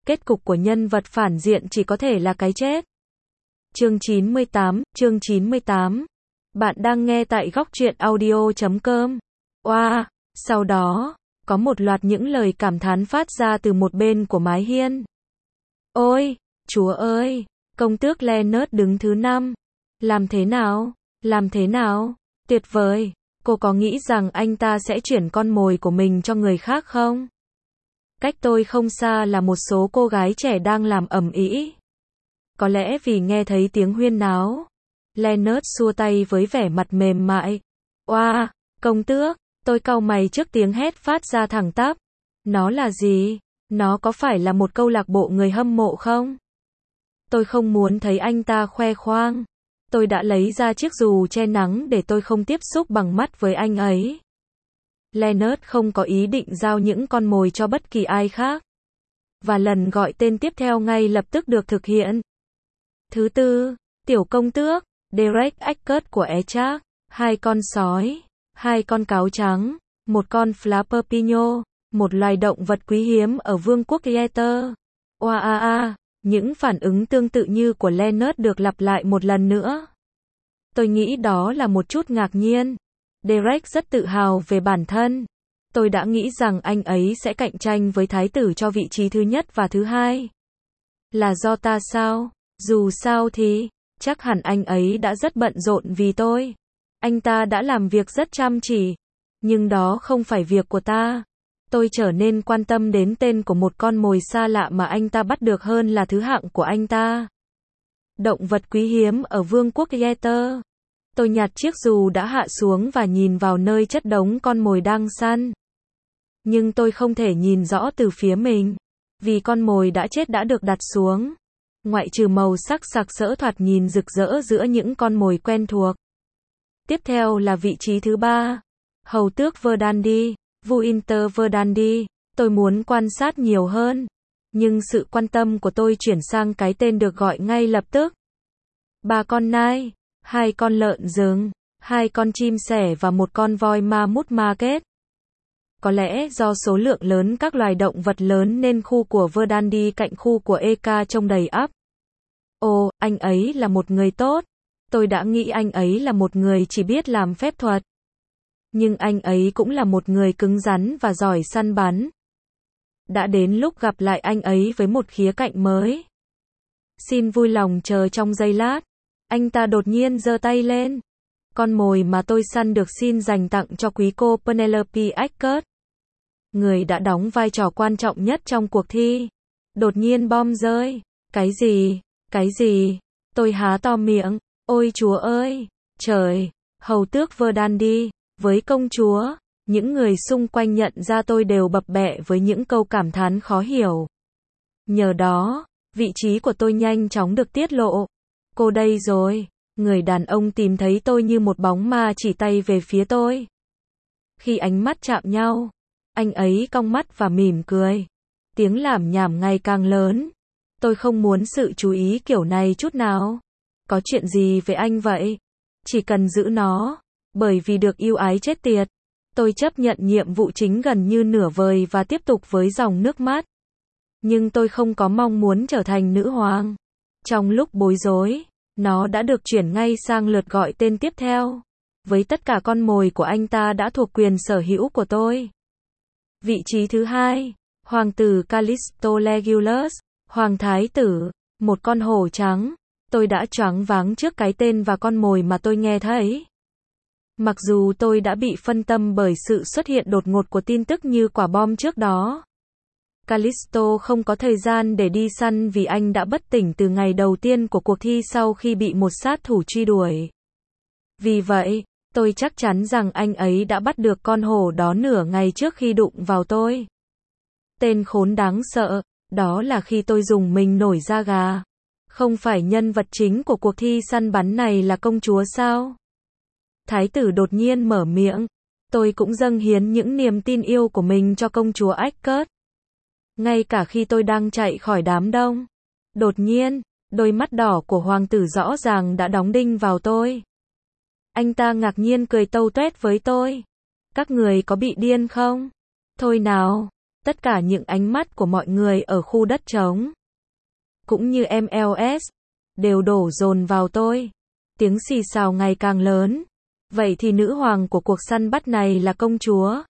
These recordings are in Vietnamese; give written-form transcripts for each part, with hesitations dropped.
Kết cục của nhân vật phản diện chỉ có thể là cái chết. Chương 98. Bạn đang nghe tại góc truyện audio.com. Wow, sau đó, có một loạt những lời cảm thán phát ra từ một bên của mái hiên. Ôi, Chúa ơi, công tước Leonard đứng thứ 5. Làm thế nào? Tuyệt vời, cô có nghĩ rằng anh ta sẽ chuyển con mồi của mình cho người khác không? Cách tôi không xa là một số cô gái trẻ đang làm ầm ĩ. Có lẽ vì nghe thấy tiếng huyên náo, Leonard xua tay với vẻ mặt mềm mại. Oa, công tước, tôi cau mày trước tiếng hét phát ra thẳng tắp. Nó là gì? Nó có phải là một câu lạc bộ người hâm mộ không? Tôi không muốn thấy anh ta khoe khoang. Tôi đã lấy ra chiếc dù che nắng để tôi không tiếp xúc bằng mắt với anh ấy. Leonard không có ý định giao những con mồi cho bất kỳ ai khác. Và lần gọi tên tiếp theo ngay lập tức được thực hiện. Thứ tư, tiểu công tước, Derek Eckert của Echak, 2 con sói, 2 con cáo trắng, 1 con flapper pigno, một loài động vật quý hiếm ở vương quốc Yeter. Những phản ứng tương tự như của Leonard được lặp lại một lần nữa. Tôi nghĩ đó là một chút ngạc nhiên. Derek rất tự hào về bản thân. Tôi đã nghĩ rằng anh ấy sẽ cạnh tranh với thái tử cho vị trí thứ nhất và thứ hai. Là do ta sao? Dù sao thì, chắc hẳn anh ấy đã rất bận rộn vì tôi. Anh ta đã làm việc rất chăm chỉ. Nhưng đó không phải việc của ta. Tôi trở nên quan tâm đến tên của một con mồi xa lạ mà anh ta bắt được hơn là thứ hạng của anh ta. Động vật quý hiếm ở vương quốc Yeter. Tôi nhặt chiếc dù đã hạ xuống và nhìn vào nơi chất đống con mồi đang săn. Nhưng tôi không thể nhìn rõ từ phía mình. Vì con mồi đã chết đã được đặt xuống. Ngoại trừ màu sắc sặc sỡ thoạt nhìn rực rỡ giữa những con mồi quen thuộc. Tiếp theo là vị trí thứ 3. Hầu tước Verdandi, Winter Verdandi. Tôi muốn quan sát nhiều hơn. Nhưng sự quan tâm của tôi chuyển sang cái tên được gọi ngay lập tức. 3 con nai, 2 con lợn rừng, 2 con chim sẻ và 1 con voi ma mút market. Có lẽ do số lượng lớn các loài động vật lớn nên khu của Verdandi cạnh khu của Eka trông đầy ắp. Ồ, anh ấy là một người tốt. Tôi đã nghĩ anh ấy là một người chỉ biết làm phép thuật. Nhưng anh ấy cũng là một người cứng rắn và giỏi săn bắn. Đã đến lúc gặp lại anh ấy với một khía cạnh mới. Xin vui lòng chờ trong giây lát. Anh ta đột nhiên giơ tay lên. Con mồi mà tôi săn được xin dành tặng cho quý cô Penelope Eckert. Người đã đóng vai trò quan trọng nhất trong cuộc thi. Đột nhiên bom rơi. Cái gì? Tôi há to miệng. Ôi Chúa ơi! Trời! Hầu tước Verdandi, với công chúa. Những người xung quanh nhận ra tôi đều bập bẹ với những câu cảm thán khó hiểu. Nhờ đó, vị trí của tôi nhanh chóng được tiết lộ. Cô đây rồi. Người đàn ông tìm thấy tôi như một bóng ma chỉ tay về phía tôi. Khi ánh mắt chạm nhau, anh ấy cong mắt và mỉm cười. Tiếng lảm nhảm ngày càng lớn. Tôi không muốn sự chú ý kiểu này chút nào. Có chuyện gì với anh vậy? Chỉ cần giữ nó. Bởi vì được yêu ái chết tiệt. Tôi chấp nhận nhiệm vụ chính gần như nửa vời và tiếp tục với dòng nước mắt. Nhưng tôi không có mong muốn trở thành nữ hoàng. Trong lúc bối rối, nó đã được chuyển ngay sang lượt gọi tên tiếp theo. Với tất cả con mồi của anh ta đã thuộc quyền sở hữu của tôi. Vị trí thứ 2, Hoàng tử Callisto Regulus, Hoàng thái tử, một con hổ trắng. Tôi đã choáng váng trước cái tên và con mồi mà tôi nghe thấy. Mặc dù tôi đã bị phân tâm bởi sự xuất hiện đột ngột của tin tức như quả bom trước đó. Callisto không có thời gian để đi săn vì anh đã bất tỉnh từ ngày đầu tiên của cuộc thi sau khi bị một sát thủ truy đuổi. Vì vậy, tôi chắc chắn rằng anh ấy đã bắt được con hổ đó nửa ngày trước khi đụng vào tôi. Tên khốn đáng sợ, đó là khi tôi dùng mình nổi da gà. Không phải nhân vật chính của cuộc thi săn bắn này là công chúa sao? Thái tử đột nhiên mở miệng. Tôi cũng dâng hiến những niềm tin yêu của mình cho công chúa Eckert. Ngay cả khi tôi đang chạy khỏi đám đông. Đột nhiên, đôi mắt đỏ của hoàng tử rõ ràng đã đóng đinh vào tôi. Anh ta ngạc nhiên cười tâu tuét với tôi. Các người có bị điên không? Thôi nào, Tất cả những ánh mắt của mọi người ở khu đất trống, cũng như MLS, đều đổ dồn vào tôi. Tiếng xì xào ngày càng lớn. Vậy thì nữ hoàng của cuộc săn bắt này là công chúa.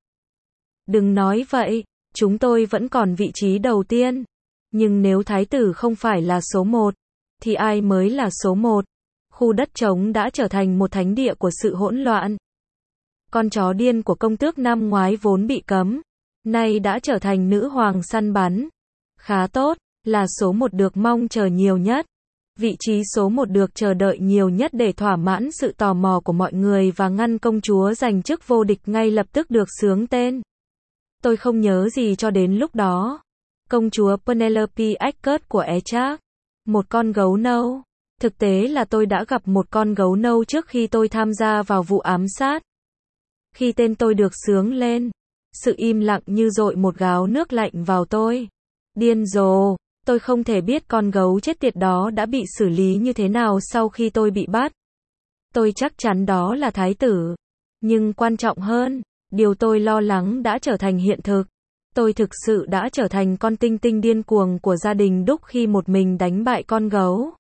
Đừng nói vậy, chúng tôi vẫn còn vị trí đầu tiên. Nhưng nếu thái tử không phải là số 1, thì ai mới là số 1? Khu đất trống đã trở thành một thánh địa của sự hỗn loạn. Con chó điên của công tước năm ngoái vốn bị cấm, nay đã trở thành nữ hoàng săn bắn. Khá tốt, là số 1 được mong chờ nhiều nhất. Vị trí số 1 được chờ đợi nhiều nhất để thỏa mãn sự tò mò của mọi người và ngăn công chúa giành chức vô địch ngay lập tức được xướng tên. Tôi không nhớ gì cho đến lúc đó. Công chúa Penelope Eckert của Echak, một con gấu nâu. Thực tế là tôi đã gặp một con gấu nâu trước khi tôi tham gia vào vụ ám sát. Khi tên tôi được xướng lên, sự im lặng như dội một gáo nước lạnh vào tôi. Điên rồ, tôi không thể biết con gấu chết tiệt đó đã bị xử lý như thế nào sau khi tôi bị bắt. Tôi chắc chắn đó là thái tử. Nhưng quan trọng hơn, điều tôi lo lắng đã trở thành hiện thực. Tôi thực sự đã trở thành con tinh tinh điên cuồng của gia đình Đúc khi một mình đánh bại con gấu.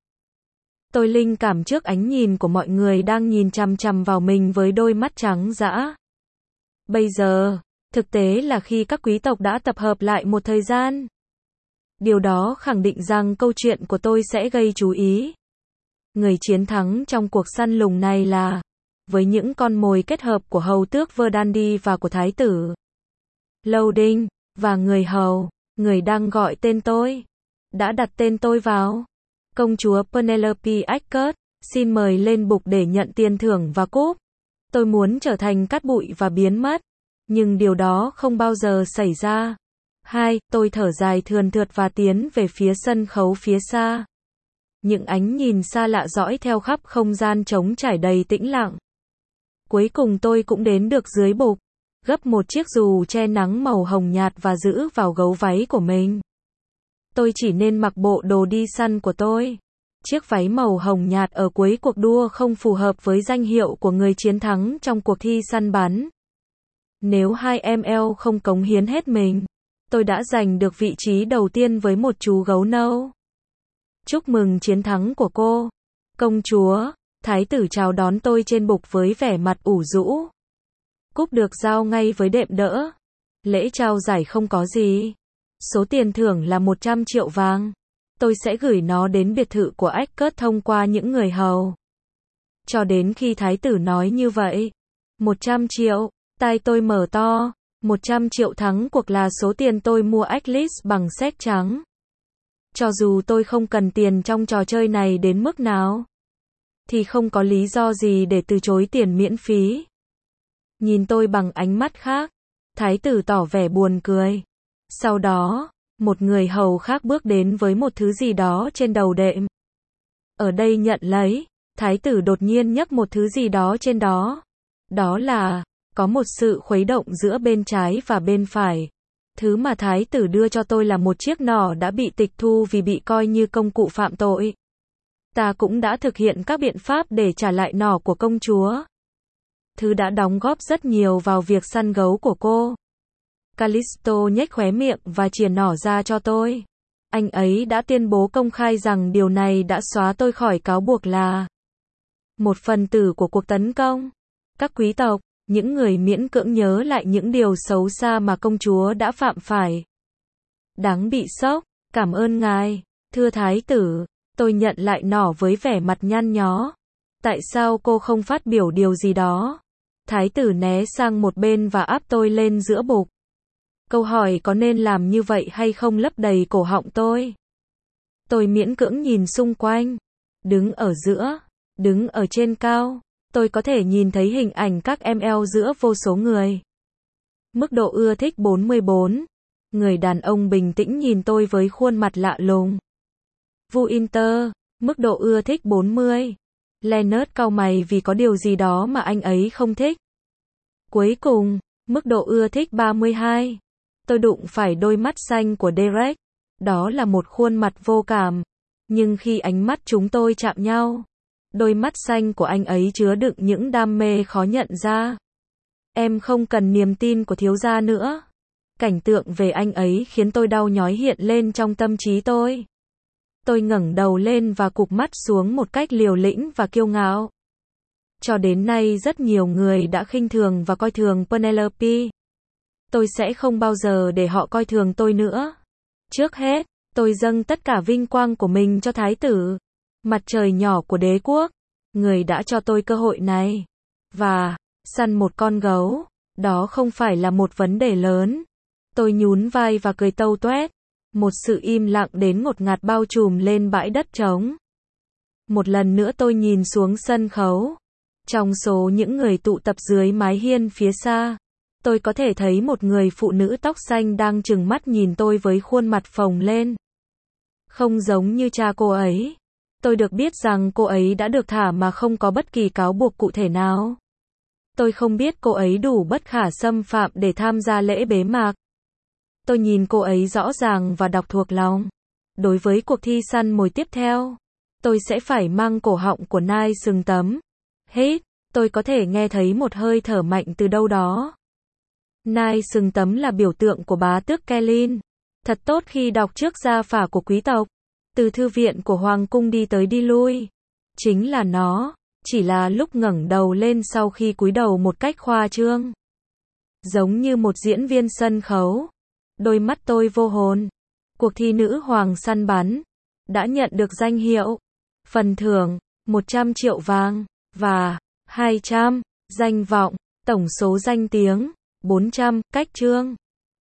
Tôi linh cảm trước ánh nhìn của mọi người đang nhìn chằm chằm vào mình với đôi mắt trắng dã. Bây giờ, thực tế là khi các quý tộc đã tập hợp lại một thời gian. Điều đó khẳng định rằng câu chuyện của tôi sẽ gây chú ý. Người chiến thắng trong cuộc săn lùng này là, với những con mồi kết hợp của hầu tước Verdandi và của thái tử Loading, và người hầu, người đang gọi tên tôi, đã đặt tên tôi vào. Công chúa Penelope Eckert, xin mời lên bục để nhận tiền thưởng và cúp. Tôi muốn trở thành cát bụi và biến mất, nhưng điều đó không bao giờ xảy ra. Tôi thở dài thườn thượt và tiến về phía sân khấu phía xa. Những ánh nhìn xa lạ dõi theo khắp không gian trống trải đầy tĩnh lặng. Cuối cùng tôi cũng đến được dưới bục, gấp một chiếc dù che nắng màu hồng nhạt và giữ vào gấu váy của mình. Tôi chỉ nên mặc bộ đồ đi săn của tôi. Chiếc váy màu hồng nhạt ở cuối cuộc đua không phù hợp với danh hiệu của người chiến thắng trong cuộc thi săn bắn. Nếu 2ml không cống hiến hết mình, tôi đã giành được vị trí đầu tiên với một chú gấu nâu. Chúc mừng chiến thắng của cô, công chúa. Thái tử chào đón tôi trên bục với vẻ mặt ủ rũ. Cúp được giao ngay với đệm đỡ. Lễ trao giải không có gì. Số tiền thưởng là 100 triệu vàng. Tôi sẽ gửi nó đến biệt thự của Eckert thông qua những người hầu. Cho đến khi thái tử nói như vậy. 100 triệu, tai tôi mở to. 100 triệu thắng cuộc là số tiền tôi mua Eclipse bằng séc trắng. Cho dù tôi không cần tiền trong trò chơi này đến mức nào, thì không có lý do gì để từ chối tiền miễn phí. Nhìn tôi bằng ánh mắt khác, thái tử tỏ vẻ buồn cười. Sau đó, một người hầu khác bước đến với một thứ gì đó trên đầu đệm. Ở đây nhận lấy, thái tử đột nhiên nhấc một thứ gì đó trên đó. Đó là, có một sự khuấy động giữa bên trái và bên phải. Thứ mà thái tử đưa cho tôi là một chiếc nỏ đã bị tịch thu vì bị coi như công cụ phạm tội. Ta cũng đã thực hiện các biện pháp để trả lại nỏ của công chúa. Thứ đã đóng góp rất nhiều vào việc săn gấu của cô. Callisto nhếch khóe miệng và chìa nỏ ra cho tôi. Anh ấy đã tuyên bố công khai rằng điều này đã xóa tôi khỏi cáo buộc là một phần tử của cuộc tấn công. Các quý tộc, những người miễn cưỡng nhớ lại những điều xấu xa mà công chúa đã phạm phải. Đáng bị sốc, cảm ơn ngài, thưa thái tử. Tôi nhận lại nỏ với vẻ mặt nhăn nhó. Tại sao cô không phát biểu điều gì đó? Thái tử né sang một bên và áp tôi lên giữa bục. Câu hỏi có nên làm như vậy hay không lấp đầy cổ họng tôi. Tôi miễn cưỡng nhìn xung quanh. Đứng ở giữa, đứng ở trên cao, tôi có thể nhìn thấy hình ảnh các ML giữa vô số người. Mức độ ưa thích 44. Người đàn ông bình tĩnh nhìn tôi với khuôn mặt lạ lùng. Vu Inter, mức độ ưa thích 40. Leonard cau mày vì có điều gì đó mà anh ấy không thích. Cuối cùng, mức độ ưa thích 32. Tôi đụng phải đôi mắt xanh của Derek. Đó là một khuôn mặt vô cảm. Nhưng khi ánh mắt chúng tôi chạm nhau, đôi mắt xanh của anh ấy chứa đựng những đam mê khó nhận ra. Em không cần niềm tin của thiếu gia nữa. Cảnh tượng về anh ấy khiến tôi đau nhói hiện lên trong tâm trí tôi. Tôi ngẩng đầu lên và cụp mắt xuống một cách liều lĩnh và kiêu ngạo. Cho đến nay rất nhiều người đã khinh thường và coi thường Penelope. Tôi sẽ không bao giờ để họ coi thường tôi nữa. Trước hết, tôi dâng tất cả vinh quang của mình cho thái tử, mặt trời nhỏ của đế quốc, người đã cho tôi cơ hội này. Và, săn một con gấu, đó không phải là một vấn đề lớn. Tôi nhún vai và cười tâu toét. Một sự im lặng đến ngột ngạt bao trùm lên bãi đất trống. Một lần nữa tôi nhìn xuống sân khấu. Trong số những người tụ tập dưới mái hiên phía xa, tôi có thể thấy một người phụ nữ tóc xanh đang trừng mắt nhìn tôi với khuôn mặt phồng lên. Không giống như cha cô ấy. Tôi được biết rằng cô ấy đã được thả mà không có bất kỳ cáo buộc cụ thể nào. Tôi không biết cô ấy đủ bất khả xâm phạm để tham gia lễ bế mạc. Tôi nhìn cô ấy rõ ràng và đọc thuộc lòng. Đối với cuộc thi săn mồi tiếp theo, tôi sẽ phải mang cổ họng của nai sừng tấm. Hít, tôi có thể nghe thấy một hơi thở mạnh từ đâu đó. Nai sừng tấm là biểu tượng của bá tước Kellyn. Thật tốt khi đọc trước gia phả của quý tộc. Từ thư viện của hoàng cung đi tới đi lui. Chính là nó, chỉ là lúc ngẩng đầu lên sau khi cúi đầu một cách khoa trương. Giống như một diễn viên sân khấu. Đôi mắt tôi vô hồn. Cuộc thi nữ hoàng săn bắn đã nhận được danh hiệu, phần thưởng 100 triệu vàng và 200 danh vọng, tổng số danh tiếng 400. Cách chương